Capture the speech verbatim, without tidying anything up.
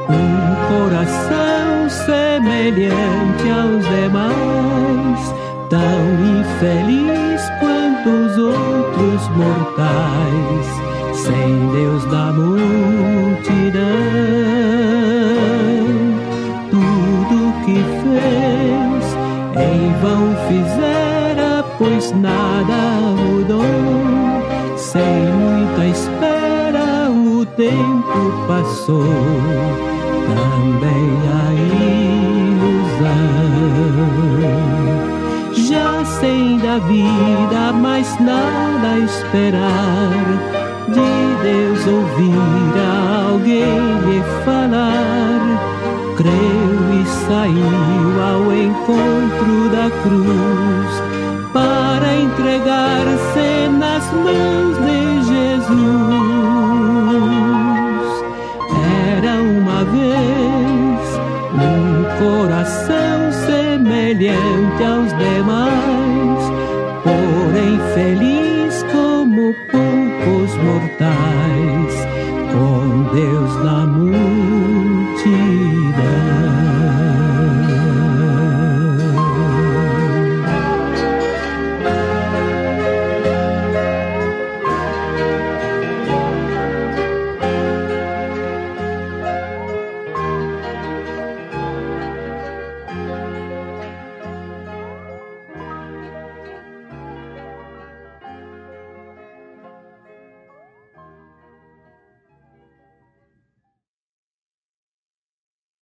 um coração semelhante aos demais, tão infeliz quanto os outros mortais, sem Deus da multidão. Tudo que fez em vão fizera, pois nada mudou. Sem muita espera o tempo passou, também a ilusão. Já sem da vida mais nada esperar, de Deus ouvir alguém lhe falar, creu e saiu ao encontro da cruz, para entregar-se nas mãos de Jesus. Era uma vez um coração semelhante